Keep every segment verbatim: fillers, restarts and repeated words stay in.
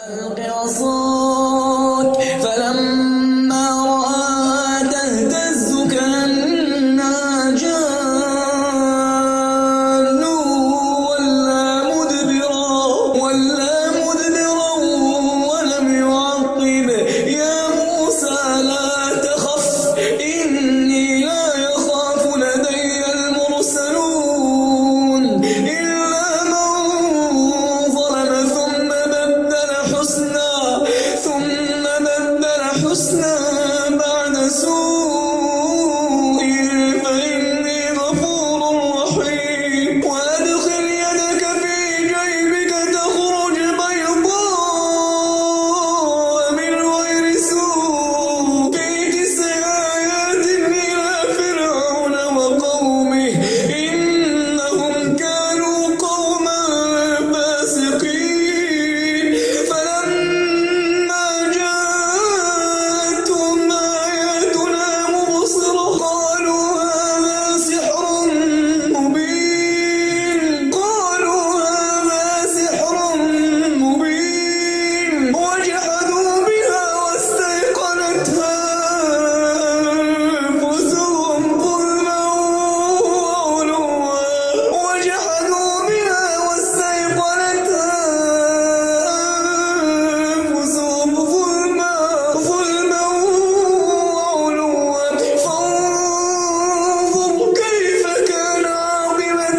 ألق عصاك فلما رآها تهتز كأنها جان ولا مدبرا ولا مدبرا ولم يعقب يا موسى لا تخف إني لا يخاف لدي المرسلون إلا من ظلم ثم بدل حسنا ثم بدل حسنا بعد سوء فإني غفور رحيم وأدخل يدك في جيبك تخرج بيضاء من غير سوء في تسع آيات إلى فرعون وقومه إنهم كانوا قوما فاسقين فلما جاءتهم آياتنا مبصرة قالوا هذا سحر مبين قالوا هذا سحر مبين وجحدوا بها واستيقنتها أنفسهم ظلما وعلوا وجحدوا بها واستيقنتها أنفسهم ظلما ظلما وعلوا فانظر كيف كان عاقبة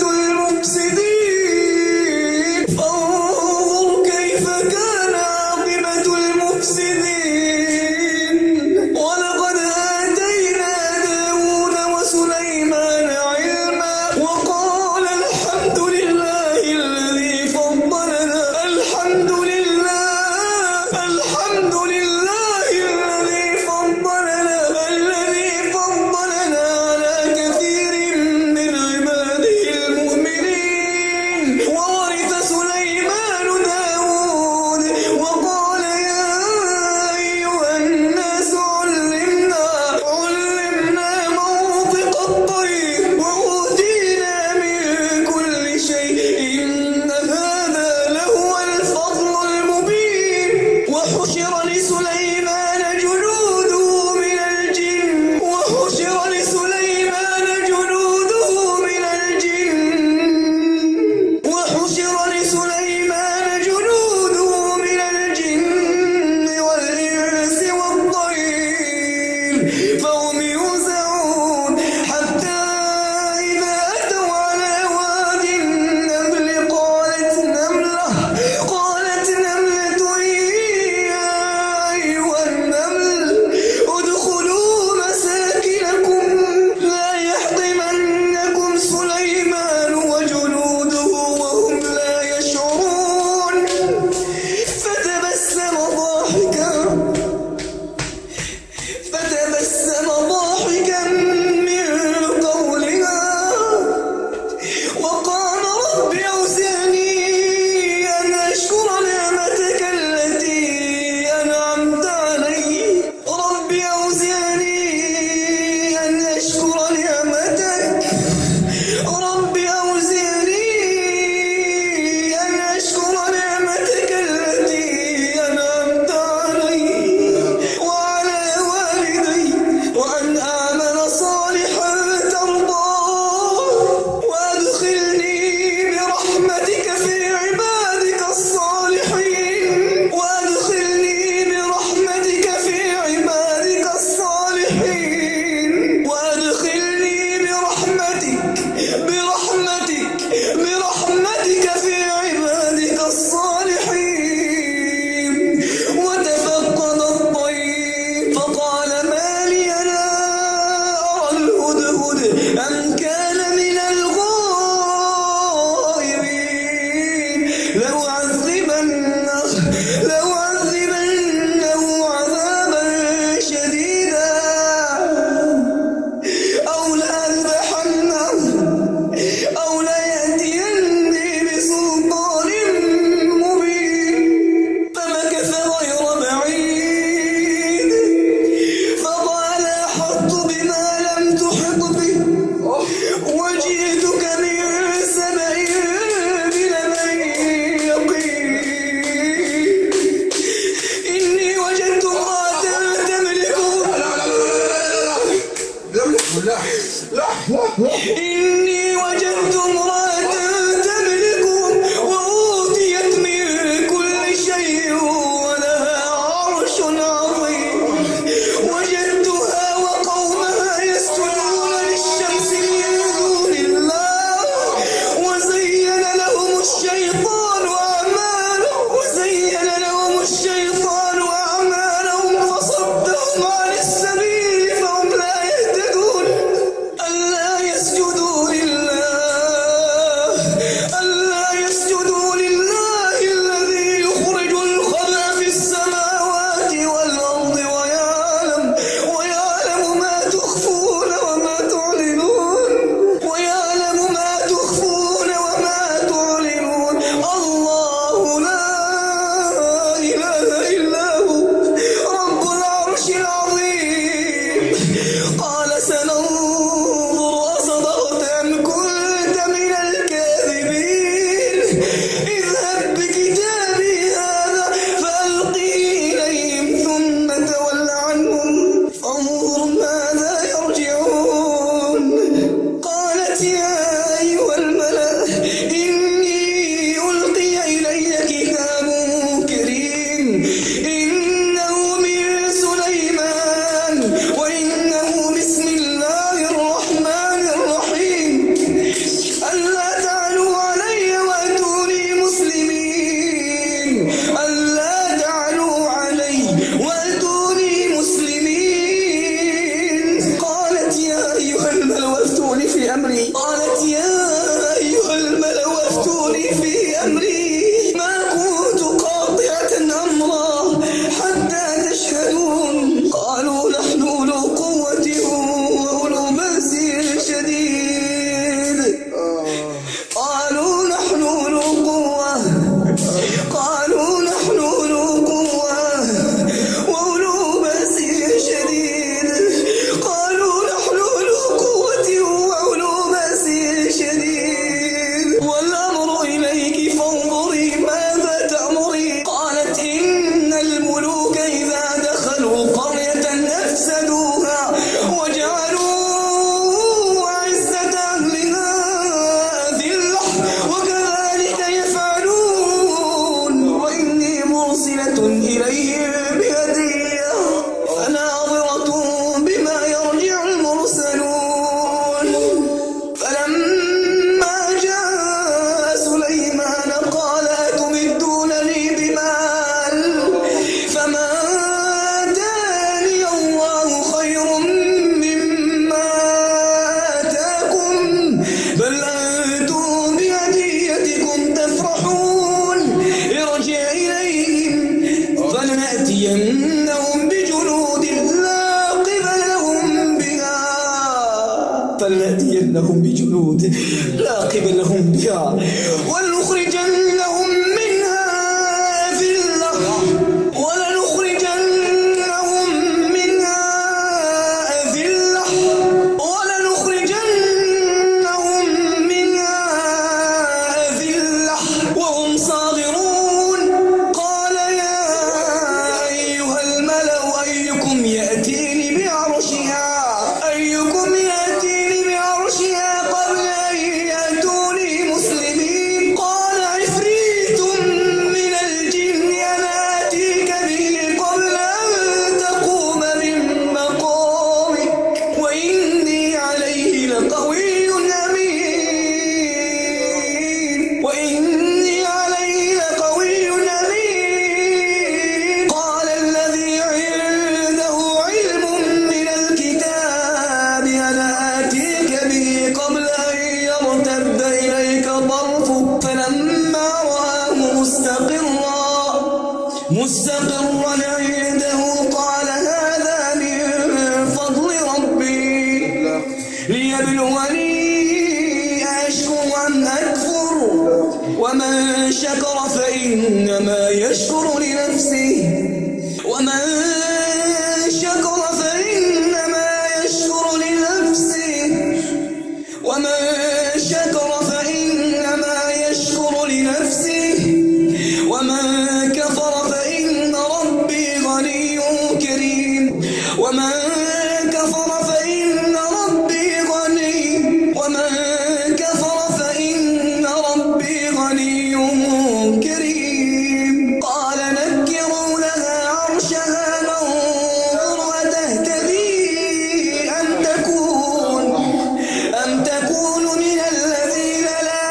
المفسدين فانظر كيف كان عاقبة المفسدين ولقد آتينا داود وسليمان علما وقال الحمد لله الذي فضلنا الحمد لله الحمد لله الذي فضلنا الذي فضلنا على كثير من عباده المؤمنين وورث سليمان داود وقال يا أيها الناس علمنا علمنا منطق الطير وأوتينا من كل شيء إن هذا لهو الفضل المبين وحشر لسليمان جنوده من الجن وحشر لسليمان جنوده من الجن وحشر لسليمان جنوده من الجن والإنس والطير فهم يوزعون حتى إذا أتوا على واد النمل قالت نملة قالت نملة يا أيها النمل ادخلوا مساكنكم لا يحطمنكم سليمان وجنوده وهم لا يشعرون فتبسم ضاحكا فتبسم ضاحكا من قولها وقال رب أوزعني أن أشكر نعمتك التي أنعمت علي رب أوزعني أن أشكر نعمتك رب أوزعني أن أشكر نعمتك التي أنعمت علي وعلى والدي وأن أعمل صالحا ترضاه وأدخلني برحمتك في عبادك الصالحين وأدخلني برحمتك في عبادك الصالحين وأدخلني برحمتك برحمتك برحمتك في عبادك الصالحين وتفقد الطير فقال ما لي لا أرى الهدهد أم كان من الغائبين لأعذبنه لأعذبنه عذابا شديدا أو لأذبحنه أو ليأتيني بسلطان مبين فمكث غير بعيد فقال أحط بما لم تحط به وجئتك من سبأ بنبأ يقين إن الملوك إذا دخلوا قرية أفسدوها وجعلوا أعزة أهلها أذلة وكذلك يفعلون وإني مرسلة إليهم بهدية فناظرة بما يرجع المرسلون. فلما جاء سليمان قال أتمدونني بمال فما آتاني الله خير مما آتاكم بل أنتم بهديتكم تفرحون ارجع إليهم فلنأتينهم بجنود لا قبل لهم بها فلنأتينهم بجنود لا قبل لهم بها ولنخرجنهم منها أذلة ولنخرجنهم منها أذلة ولنخرجنهم منها أذلة وهم صاغرون. قال يا أيها الملأ أيكم يأتيني بعرشها أيكم يأتيني بعرشها قبل أن يأتوني مسلمين. قال عفريت من الجن أنا آتيك به قبل أن تقوم من مقامك وإني عليه لقوي أمين وإني عليه لقوي أمين. قال الذي عنده علم من الكتاب أنا آتيك به قبل أن يرتد إليك طرفك فلما رآه مستقرا مستقرا عنده قال هذا من فضل ربي ليبلوني أشكر أم أكفر ومن شكر فإنما يشكر لنفسه ومن شكر فإنما يشكر لنفسه ومن شكر فإنما يشكر لنفسه ومن كفر فإن ربي غني كريم ومن كفر فإن ربي غني ومن كفر فإن ربي غني كريم. قال نكروا لها عرشها ننظر أتهتدي أم تكون أم تكون من الذين لا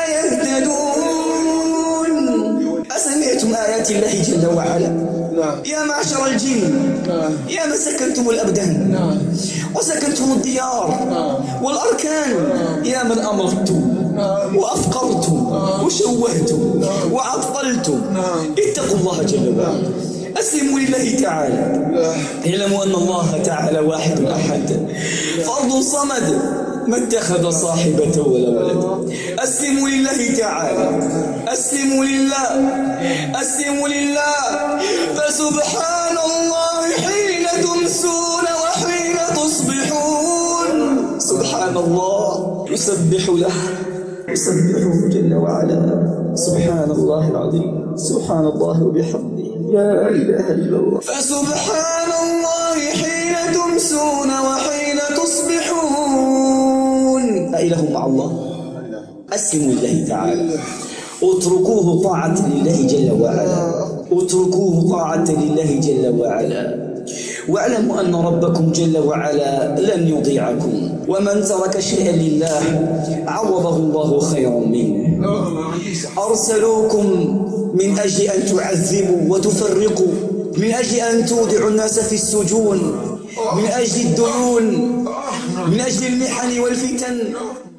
يهتدون. أسمعتم آيات الله جل وعلا يا معشر الجن يا من سكنتم الأبدان وسكنتم الديار والأركان يا من أمرتم وأفقرتم وشوهتم وعطلتم اتقوا الله جل وعلا أسلموا لله تعالى. اعلموا أن الله تعالى واحد أحد فرد صمد ما اتخذ صاحبة ولا ولد. أسلموا لله تعالى أسلموا لله أسلموا لله فسبحان الله حين تمسون وحين تصبحون. سبحان الله يسبح له يسبحه جل وعلا. سبحان الله العظيم سبحان الله وبحمده لا إله إلا الله. فسبحان الله حين تمسون وحين تصبحون. لا إله مع الله. أسلموا لله تعالى اتركوه طاعة لله جل وعلا اتركوه طاعة لله جل وعلا واعلموا أن ربكم جل وعلا لن يضيعكم ومن ترك شيئا لله عوضه الله خيرا منه. أرسلوكم من أجل أن تعذبوا وتفرقوا من أجل أن تودعوا الناس في السجون من أجل الديون من أجل المحن والفتن